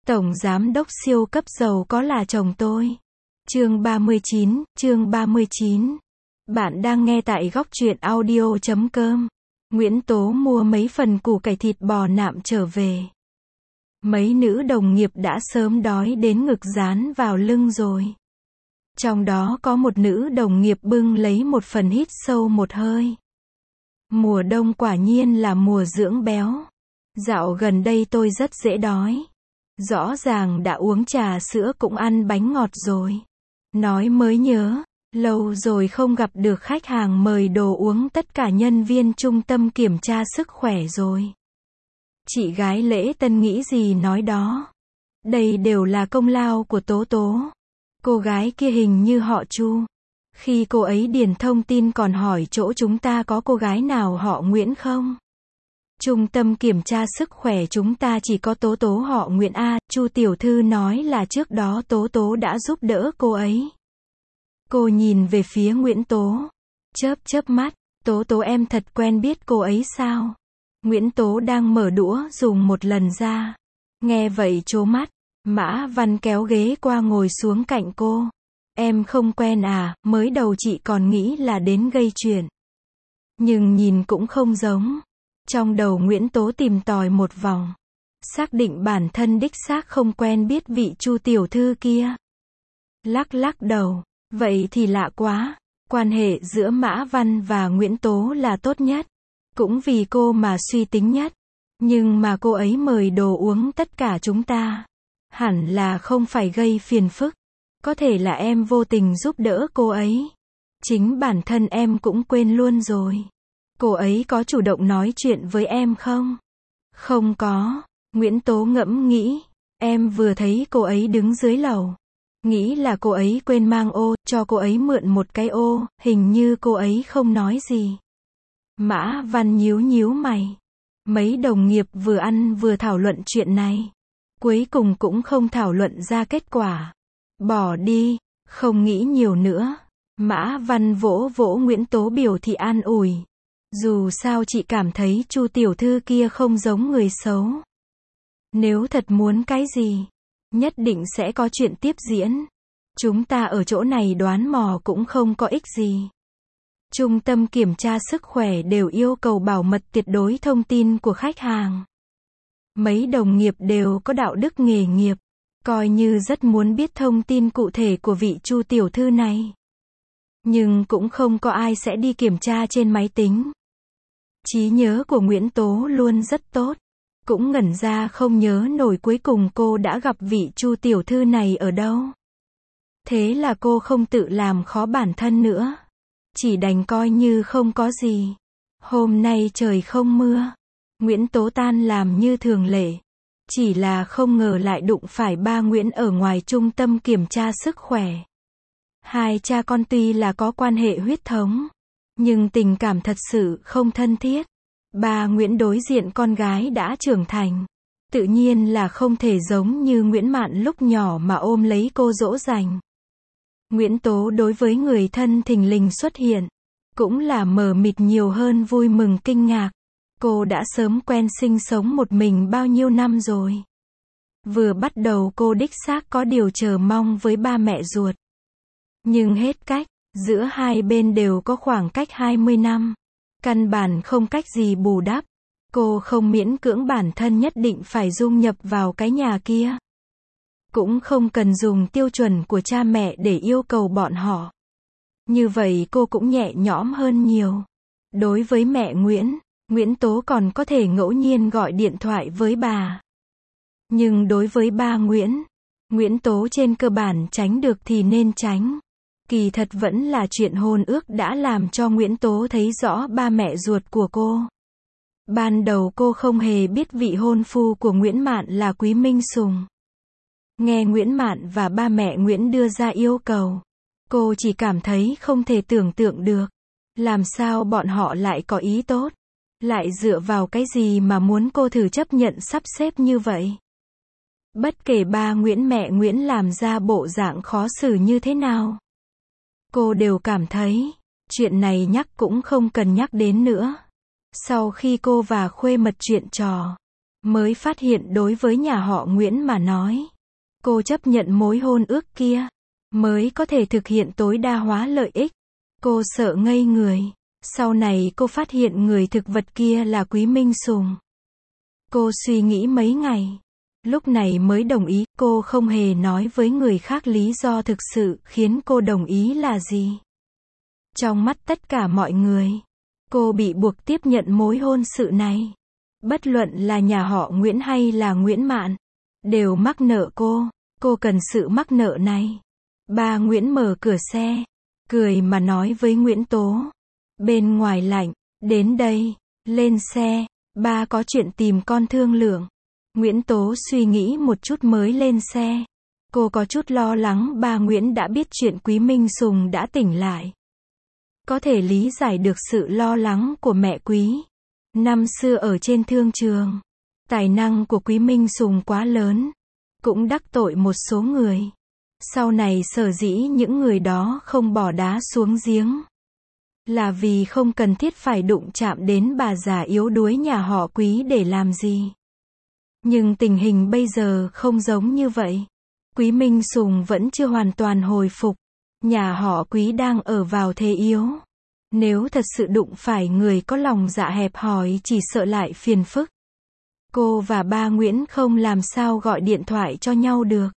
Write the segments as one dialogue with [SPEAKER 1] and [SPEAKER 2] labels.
[SPEAKER 1] Tổng giám đốc siêu cấp giàu có là chồng tôi. Chương 39. Bạn đang nghe tại góc truyện audio.com. Nguyễn Tố mua mấy phần củ cải thịt bò nạm trở về. Mấy nữ đồng nghiệp đã sớm đói đến ngực dán vào lưng rồi. Trong đó có một nữ đồng nghiệp bưng lấy một phần hít sâu một hơi. Mùa đông quả nhiên là mùa dưỡng béo. Dạo gần đây tôi rất dễ đói. Rõ ràng đã uống trà sữa cũng ăn bánh ngọt rồi. Nói mới nhớ, lâu rồi không gặp được khách hàng mời đồ uống tất cả nhân viên trung tâm kiểm tra sức khỏe rồi. Chị gái Lễ Tân nghĩ gì nói đó. Đây đều là công lao của Tố Tố. Cô gái kia hình như họ Chu. Khi cô ấy điền thông tin còn hỏi chỗ chúng ta có cô gái nào họ Nguyễn không? Trung tâm kiểm tra sức khỏe chúng ta chỉ có Tố Tố họ Nguyễn A. Chu tiểu thư nói là trước đó Tố Tố đã giúp đỡ cô ấy. Cô nhìn về phía Nguyễn Tố. Chớp mắt. Tố Tố em thật quen biết cô ấy sao? Nguyễn Tố đang mở đũa dùng một lần ra. Nghe vậy trố mắt. Mã Văn kéo ghế qua ngồi xuống cạnh cô. Em không quen à, mới đầu chị còn nghĩ là đến gây chuyện. Nhưng nhìn cũng không giống. Trong đầu Nguyễn Tố tìm tòi một vòng. Xác định bản thân đích xác không quen biết vị Chu tiểu thư kia. Lắc đầu. Vậy thì lạ quá. Quan hệ giữa Mã Văn và Nguyễn Tố là tốt nhất. Cũng vì cô mà suy tính nhất. Nhưng mà cô ấy mời đồ uống tất cả chúng ta. Hẳn là không phải gây phiền phức. Có thể là em vô tình giúp đỡ cô ấy. Chính bản thân em cũng quên luôn rồi. Cô ấy có chủ động nói chuyện với em không? Không có. Nguyễn Tố ngẫm nghĩ. Em vừa thấy cô ấy đứng dưới lầu. Nghĩ là cô ấy quên mang ô, cho cô ấy mượn một cái ô, hình như cô ấy không nói gì. Mã Văn nhíu mày. Mấy đồng nghiệp vừa ăn vừa thảo luận chuyện này. Cuối cùng cũng không thảo luận ra kết quả. Bỏ đi, không nghĩ nhiều nữa. Mã Văn vỗ Nguyễn Tố biểu thị an ủi. Dù sao chị cảm thấy Chu tiểu thư kia không giống người xấu. Nếu thật muốn cái gì, nhất định sẽ có chuyện tiếp diễn. Chúng ta ở chỗ này đoán mò cũng không có ích gì. Trung tâm kiểm tra sức khỏe đều yêu cầu bảo mật tuyệt đối thông tin của khách hàng. Mấy đồng nghiệp đều có đạo đức nghề nghiệp, coi như rất muốn biết thông tin cụ thể của vị Chu tiểu thư này. Nhưng cũng không có ai sẽ đi kiểm tra trên máy tính. Trí nhớ của Nguyễn Tố luôn rất tốt. Cũng ngẩn ra không nhớ nổi cuối cùng cô đã gặp vị Chu tiểu thư này ở đâu. Thế là cô không tự làm khó bản thân nữa. Chỉ đành coi như không có gì. Hôm nay trời không mưa. Nguyễn Tố tan làm như thường lệ. Chỉ là không ngờ lại đụng phải ba Nguyễn ở ngoài trung tâm kiểm tra sức khỏe. Hai cha con tuy là có quan hệ huyết thống, nhưng tình cảm thật sự không thân thiết. Ba Nguyễn đối diện con gái đã trưởng thành. Tự nhiên là không thể giống như Nguyễn Mạn lúc nhỏ mà ôm lấy cô dỗ dành. Nguyễn Tố đối với người thân thình lình xuất hiện, cũng là mờ mịt nhiều hơn vui mừng kinh ngạc. Cô đã sớm quen sinh sống một mình bao nhiêu năm rồi. Vừa bắt đầu cô đích xác có điều chờ mong với ba mẹ ruột. Nhưng hết cách, giữa hai bên đều có khoảng cách 20 năm. Căn bản không cách gì bù đắp. Cô không miễn cưỡng bản thân nhất định phải dung nhập vào cái nhà kia. Cũng không cần dùng tiêu chuẩn của cha mẹ để yêu cầu bọn họ. Như vậy cô cũng nhẹ nhõm hơn nhiều. Đối với mẹ Nguyễn Tố còn có thể ngẫu nhiên gọi điện thoại với bà. Nhưng đối với ba Nguyễn Tố trên cơ bản tránh được thì nên tránh. Kỳ thật vẫn là chuyện hôn ước đã làm cho Nguyễn Tố thấy rõ ba mẹ ruột của cô. Ban đầu cô không hề biết vị hôn phu của Nguyễn Mạn là Quý Minh Sùng. Nghe Nguyễn Mạn và ba mẹ Nguyễn đưa ra yêu cầu, cô chỉ cảm thấy không thể tưởng tượng được. Làm sao bọn họ lại có ý tốt? Lại dựa vào cái gì mà muốn cô thử chấp nhận sắp xếp như vậy? Bất kể ba Nguyễn mẹ Nguyễn làm ra bộ dạng khó xử như thế nào, cô đều cảm thấy, chuyện này nhắc cũng không cần nhắc đến nữa. Sau khi cô và Khuê Mật chuyện trò, mới phát hiện đối với nhà họ Nguyễn mà nói, cô chấp nhận mối hôn ước kia, mới có thể thực hiện tối đa hóa lợi ích. Cô sợ ngây người. Sau này cô phát hiện người thực vật kia là Quý Minh Sùng. Cô suy nghĩ mấy ngày. Lúc này mới đồng ý, cô không hề nói với người khác lý do thực sự khiến cô đồng ý là gì. Trong mắt tất cả mọi người, cô bị buộc tiếp nhận mối hôn sự này. Bất luận là nhà họ Nguyễn hay là Nguyễn Mạn, đều mắc nợ cô cần sự mắc nợ này. Ba Nguyễn mở cửa xe, cười mà nói với Nguyễn Tố. Bên ngoài lạnh, đến đây, lên xe, ba có chuyện tìm con thương lượng. Nguyễn Tố suy nghĩ một chút mới lên xe. Cô có chút lo lắng ba Nguyễn đã biết chuyện Quý Minh Sùng đã tỉnh lại. Có thể lý giải được sự lo lắng của mẹ Quý. Năm xưa ở trên thương trường, tài năng của Quý Minh Sùng quá lớn, cũng đắc tội một số người. Sau này sở dĩ những người đó không bỏ đá xuống giếng, là vì không cần thiết phải đụng chạm đến bà già yếu đuối nhà họ Quý để làm gì. Nhưng tình hình bây giờ không giống như vậy. Quý Minh Sùng vẫn chưa hoàn toàn hồi phục. Nhà họ Quý đang ở vào thế yếu. Nếu thật sự đụng phải người có lòng dạ hẹp hòi chỉ sợ lại phiền phức. Cô và ba Nguyễn không làm sao gọi điện thoại cho nhau được.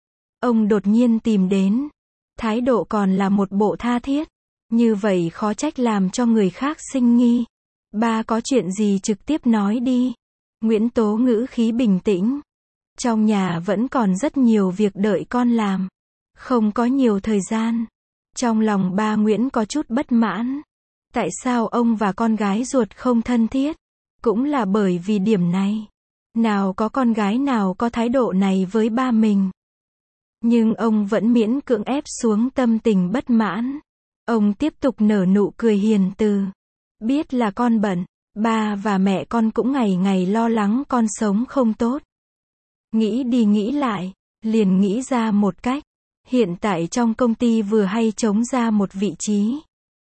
[SPEAKER 1] Ông đột nhiên tìm đến. Thái độ còn là một bộ tha thiết. Như vậy khó trách làm cho người khác sinh nghi. Ba có chuyện gì trực tiếp nói đi. Nguyễn Tố ngữ khí bình tĩnh. Trong nhà vẫn còn rất nhiều việc đợi con làm. Không có nhiều thời gian. Trong lòng ba Nguyễn có chút bất mãn. Tại sao ông và con gái ruột không thân thiết? Cũng là bởi vì điểm này. Nào có con gái nào có thái độ này với ba mình. Nhưng ông vẫn miễn cưỡng ép xuống tâm tình bất mãn. Ông tiếp tục nở nụ cười hiền từ. Biết là con bận. Ba và mẹ con cũng ngày ngày lo lắng con sống không tốt. Nghĩ đi nghĩ lại, liền nghĩ ra một cách. Hiện tại trong công ty vừa hay trống ra một vị trí.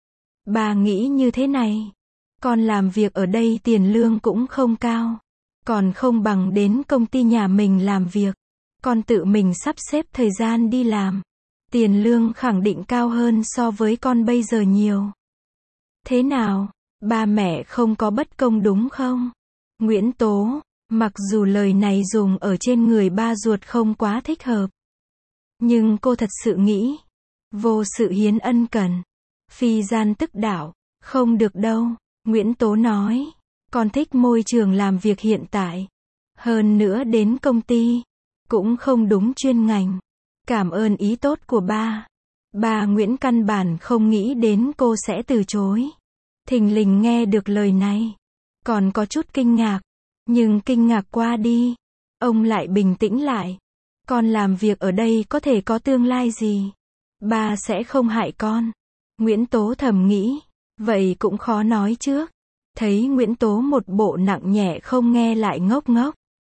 [SPEAKER 1] Ba nghĩ như thế này. Con làm việc ở đây tiền lương cũng không cao. Còn không bằng đến công ty nhà mình làm việc. Con tự mình sắp xếp thời gian đi làm. Tiền lương khẳng định cao hơn so với con bây giờ nhiều. Thế nào? Ba mẹ không có bất công đúng không? Nguyễn Tố, mặc dù lời này dùng ở trên người ba ruột không quá thích hợp. Nhưng cô thật sự nghĩ, vô sự hiến ân cần, phi gian tức đạo, không được đâu. Nguyễn Tố nói, con thích môi trường làm việc hiện tại. Hơn nữa đến công ty, cũng không đúng chuyên ngành. Cảm ơn ý tốt của ba. Bà Nguyễn căn bản không nghĩ đến cô sẽ từ chối. Thình lình nghe được lời này, còn có chút kinh ngạc, nhưng kinh ngạc qua đi, ông lại bình tĩnh lại. Con làm việc ở đây có thể có tương lai gì? Ba sẽ không hại con. Nguyễn Tố thầm nghĩ, vậy cũng khó nói trước. Thấy Nguyễn Tố một bộ nặng nhẹ không nghe lại ngốc ngốc.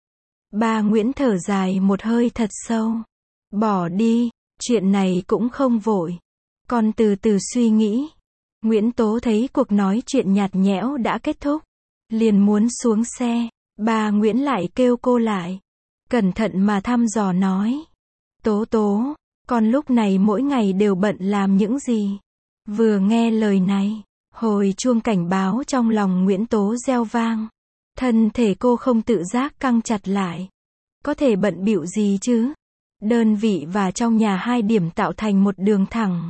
[SPEAKER 1] Ba Nguyễn thở dài một hơi thật sâu. Bỏ đi, chuyện này cũng không vội. Con từ từ suy nghĩ. Nguyễn Tố thấy cuộc nói chuyện nhạt nhẽo đã kết thúc. Liền muốn xuống xe. Bà Nguyễn lại kêu cô lại. Cẩn thận mà thăm dò nói. Tố Tố, con lúc này mỗi ngày đều bận làm những gì? Vừa nghe lời này, hồi chuông cảnh báo trong lòng Nguyễn Tố reo vang. Thân thể cô không tự giác căng chặt lại. Có thể bận bịu gì chứ? Đơn vị và trong nhà hai điểm tạo thành một đường thẳng.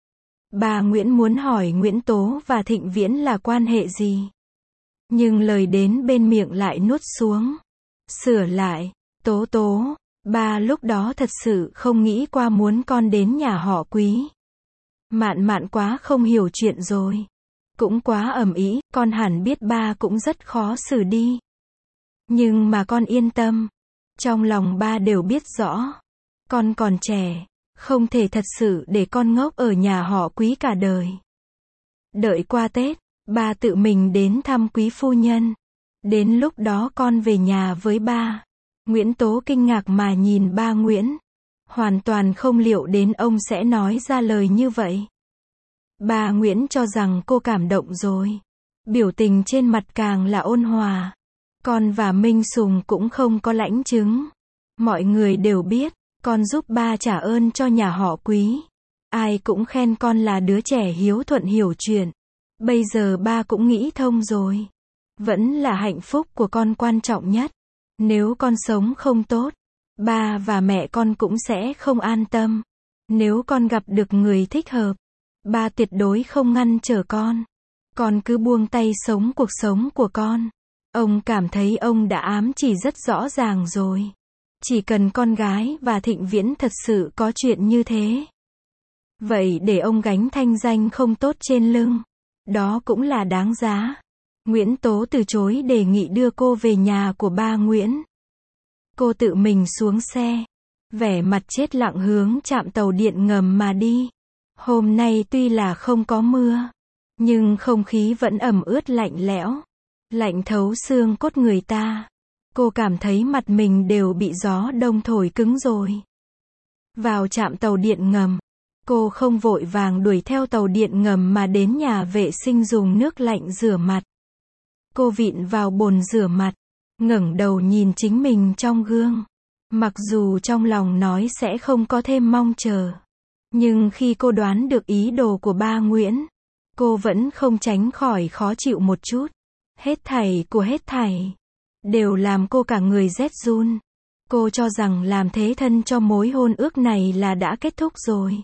[SPEAKER 1] Bà Nguyễn muốn hỏi Nguyễn Tố và Thịnh Viễn là quan hệ gì? Nhưng lời đến bên miệng lại nuốt xuống. Sửa lại, Tố Tố, ba lúc đó thật sự không nghĩ qua muốn con đến nhà họ Quý. Mạn Mạn quá không hiểu chuyện rồi. Cũng quá ầm ĩ, con hẳn biết ba cũng rất khó xử đi. Nhưng mà con yên tâm. Trong lòng ba đều biết rõ. Con còn trẻ. Không thể thật sự để con ngốc ở nhà họ Quý cả đời. Đợi qua Tết, ba tự mình đến thăm quý phu nhân. Đến lúc đó con về nhà với ba. Nguyễn Tố kinh ngạc mà nhìn ba Nguyễn. Hoàn toàn không liệu đến ông sẽ nói ra lời như vậy. Ba Nguyễn cho rằng cô cảm động rồi. Biểu tình trên mặt càng là ôn hòa. Con và Minh Sùng cũng không có lãnh chứng. Mọi người đều biết, con giúp ba trả ơn cho nhà họ Quý. Ai cũng khen con là đứa trẻ hiếu thuận hiểu chuyện. Bây giờ ba cũng nghĩ thông rồi. Vẫn là hạnh phúc của con quan trọng nhất. Nếu con sống không tốt, ba và mẹ con cũng sẽ không an tâm. Nếu con gặp được người thích hợp, ba tuyệt đối không ngăn trở con. Con cứ buông tay sống cuộc sống của con. Ông cảm thấy ông đã ám chỉ rất rõ ràng rồi. Chỉ cần con gái và Thịnh Viễn thật sự có chuyện như thế. Vậy để ông gánh thanh danh không tốt trên lưng. Đó cũng là đáng giá. Nguyễn Tố từ chối đề nghị đưa cô về nhà của ba Nguyễn. Cô tự mình xuống xe. Vẻ mặt chết lặng hướng trạm tàu điện ngầm mà đi. Hôm nay tuy là không có mưa, nhưng không khí vẫn ẩm ướt lạnh lẽo. Lạnh thấu xương cốt người ta. Cô cảm thấy mặt mình đều bị gió đông thổi cứng rồi. Vào trạm tàu điện ngầm, cô không vội vàng đuổi theo tàu điện ngầm mà đến nhà vệ sinh dùng nước lạnh rửa mặt. Cô vịn vào bồn rửa mặt, ngẩng đầu nhìn chính mình trong gương. Mặc dù trong lòng nói sẽ không có thêm mong chờ, nhưng khi cô đoán được ý đồ của ba Nguyễn, cô vẫn không tránh khỏi khó chịu một chút. Hết thảy đều làm cô cả người rét run. Cô cho rằng làm thế thân cho mối hôn ước này là đã kết thúc rồi.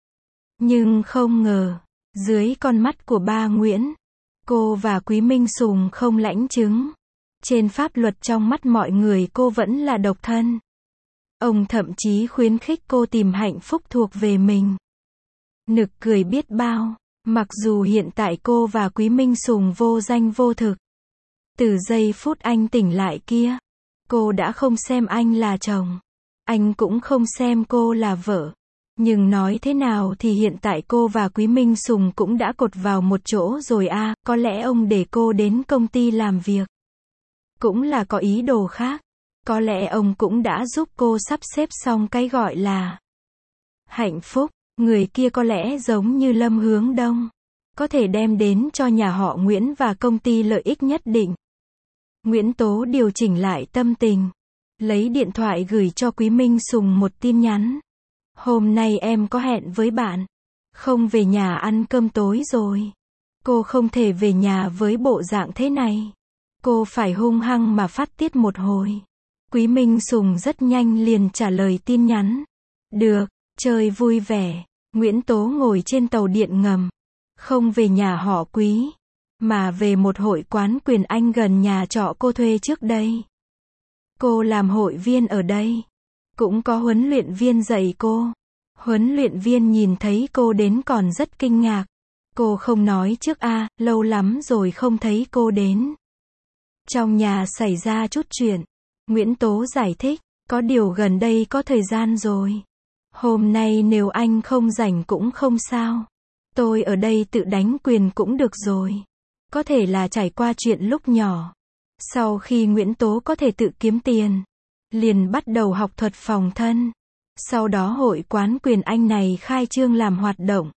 [SPEAKER 1] Nhưng không ngờ, dưới con mắt của ba Nguyễn, cô và Quý Minh Sùng không lãnh chứng. Trên pháp luật trong mắt mọi người cô vẫn là độc thân. Ông thậm chí khuyến khích cô tìm hạnh phúc thuộc về mình. Nực cười biết bao, mặc dù hiện tại cô và Quý Minh Sùng vô danh vô thực. Từ giây phút anh tỉnh lại kia, cô đã không xem anh là chồng. Anh cũng không xem cô là vợ. Nhưng nói thế nào thì hiện tại cô và Quý Minh Sùng cũng đã cột vào một chỗ rồi à, có lẽ ông để cô đến công ty làm việc cũng là có ý đồ khác. Có lẽ ông cũng đã giúp cô sắp xếp xong cái gọi là hạnh phúc. Người kia có lẽ giống như Lâm Hướng Đông, có thể đem đến cho nhà họ Nguyễn và công ty lợi ích nhất định. Nguyễn Tố điều chỉnh lại tâm tình, lấy điện thoại gửi cho Quý Minh Sùng một tin nhắn. Hôm nay em có hẹn với bạn, không về nhà ăn cơm tối rồi. Cô không thể về nhà với bộ dạng thế này. Cô phải hung hăng mà phát tiết một hồi. Quý Minh Sùng rất nhanh liền trả lời tin nhắn. Được, chơi vui vẻ. Nguyễn Tố ngồi trên tàu điện ngầm. Không về nhà họ Quý, mà về một hội quán quyền Anh gần nhà trọ cô thuê trước đây. Cô làm hội viên ở đây. Cũng có huấn luyện viên dạy cô. Huấn luyện viên nhìn thấy cô đến còn rất kinh ngạc. Cô không nói trước à, lâu lắm rồi không thấy cô đến. Trong nhà xảy ra chút chuyện. Nguyễn Tố giải thích, có điều gần đây có thời gian rồi. Hôm nay nếu anh không rảnh cũng không sao. Tôi ở đây tự đánh quyền cũng được rồi. Có thể là trải qua chuyện lúc nhỏ. Sau khi Nguyễn Tố có thể tự kiếm tiền, liền bắt đầu học thuật phòng thân. Sau đó hội quán quyền Anh này khai trương làm hoạt động.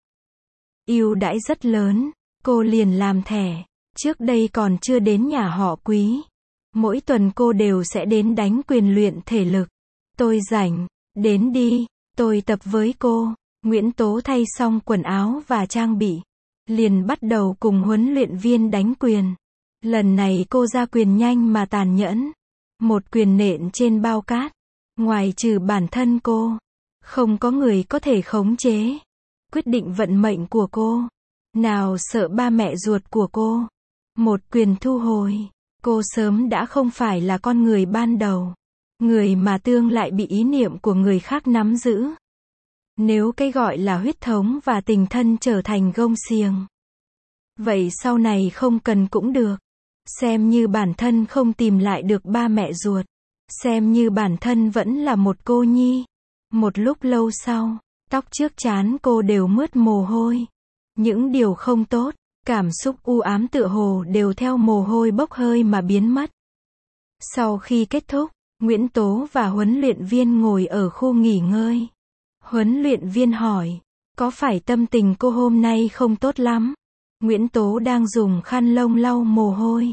[SPEAKER 1] Ưu đãi rất lớn, cô liền làm thẻ. Trước đây còn chưa đến nhà họ Quý. Mỗi tuần cô đều sẽ đến đánh quyền luyện thể lực. Tôi rảnh, đến đi, tôi tập với cô. Nguyễn Tố thay xong quần áo và trang bị, liền bắt đầu cùng huấn luyện viên đánh quyền. Lần này cô ra quyền nhanh mà tàn nhẫn. Một quyền nện trên bao cát. Ngoài trừ bản thân cô, không có người có thể khống chế, quyết định vận mệnh của cô. Nào sợ ba mẹ ruột của cô. Một quyền thu hồi. Cô sớm đã không phải là con người ban đầu. Người mà tương lại bị ý niệm của người khác nắm giữ. Nếu cái gọi là huyết thống và tình thân trở thành gông xiềng, vậy sau này không cần cũng được. Xem như bản thân không tìm lại được ba mẹ ruột. Xem như bản thân vẫn là một cô nhi. Một lúc lâu sau, tóc trước trán cô đều mướt mồ hôi. Những điều không tốt, cảm xúc u ám tựa hồ đều theo mồ hôi bốc hơi mà biến mất. Sau khi kết thúc, Nguyễn Tố và huấn luyện viên ngồi ở khu nghỉ ngơi. Huấn luyện viên hỏi, có phải tâm tình cô hôm nay không tốt lắm? Nguyễn Tố đang dùng khăn lông lau mồ hôi.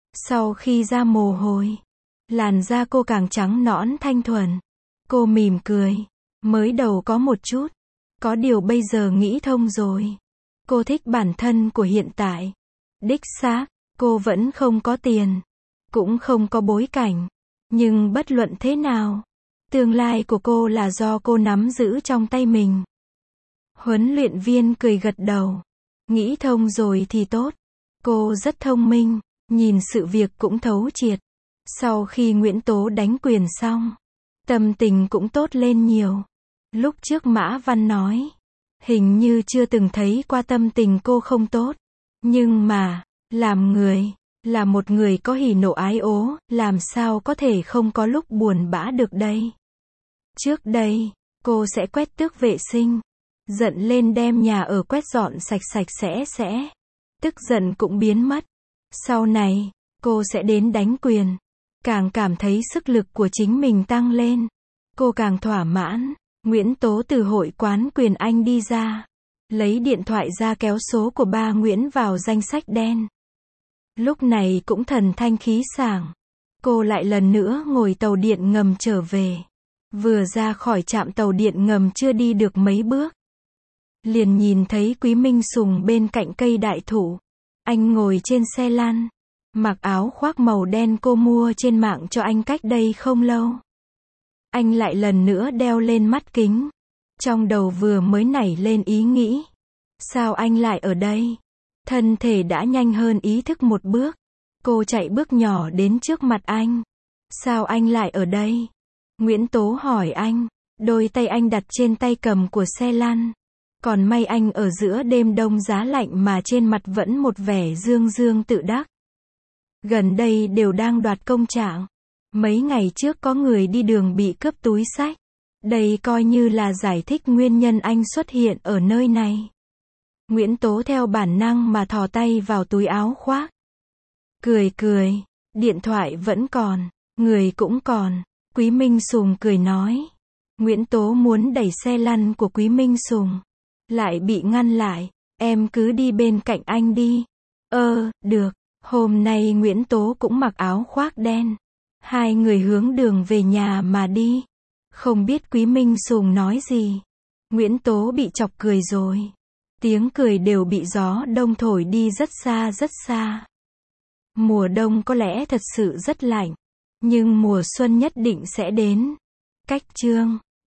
[SPEAKER 1] Sau khi ra mồ hôi, làn da cô càng trắng nõn thanh thuần. Cô mỉm cười. Mới đầu có một chút. Có điều bây giờ nghĩ thông rồi. Cô thích bản thân của hiện tại. Đích xác, cô vẫn không có tiền. Cũng không có bối cảnh. Nhưng bất luận thế nào, tương lai của cô là do cô nắm giữ trong tay mình. Huấn luyện viên cười gật đầu. Nghĩ thông rồi thì tốt. Cô rất thông minh, nhìn sự việc cũng thấu triệt. Sau khi Nguyễn Tố đánh quyền xong, tâm tình cũng tốt lên nhiều. Lúc trước Mã Văn nói, hình như chưa từng thấy qua tâm tình cô không tốt. Nhưng mà, làm người, là một người có hỉ nộ ái ố, làm sao có thể không có lúc buồn bã được đây. Trước đây, cô sẽ quét tước vệ sinh. Giận lên đem nhà ở quét dọn sạch sạch sẽ. Tức giận cũng biến mất. Sau này, cô sẽ đến đánh quyền. Càng cảm thấy sức lực của chính mình tăng lên. Cô càng thỏa mãn. Nguyễn Tố từ hội quán quyền Anh đi ra. Lấy điện thoại ra kéo số của ba Nguyễn vào danh sách đen. Lúc này cũng thần thanh khí sảng. Cô lại lần nữa ngồi tàu điện ngầm trở về. Vừa ra khỏi trạm tàu điện ngầm chưa đi được mấy bước. Liền nhìn thấy Quý Minh Sùng bên cạnh cây đại thụ. Anh ngồi trên xe lăn. Mặc áo khoác màu đen cô mua trên mạng cho anh cách đây không lâu. Anh lại lần nữa đeo lên mắt kính. Trong đầu vừa mới nảy lên ý nghĩ. Sao anh lại ở đây? Thân thể đã nhanh hơn ý thức một bước. Cô chạy bước nhỏ đến trước mặt anh. Sao anh lại ở đây? Nguyễn Tố hỏi anh. Đôi tay anh đặt trên tay cầm của xe lăn. Còn may anh ở giữa đêm đông giá lạnh mà trên mặt vẫn một vẻ dương dương tự đắc. Gần đây đều đang đoạt công trạng. Mấy ngày trước có người đi đường bị cướp túi xách. Đây coi như là giải thích nguyên nhân anh xuất hiện ở nơi này. Nguyễn Tố theo bản năng mà thò tay vào túi áo khoác. Cười. Điện thoại vẫn còn. Người cũng còn. Quý Minh Sùng cười nói. Nguyễn Tố muốn đẩy xe lăn của Quý Minh Sùng. Lại bị ngăn lại. Em cứ đi bên cạnh anh đi. Được. Hôm nay Nguyễn Tố cũng mặc áo khoác đen. Hai người hướng đường về nhà mà đi. Không biết Quý Minh Sùng nói gì. Nguyễn Tố bị chọc cười rồi. Tiếng cười đều bị gió đông thổi đi rất xa. Mùa đông có lẽ thật sự rất lạnh. Nhưng mùa xuân nhất định sẽ đến. Cách chương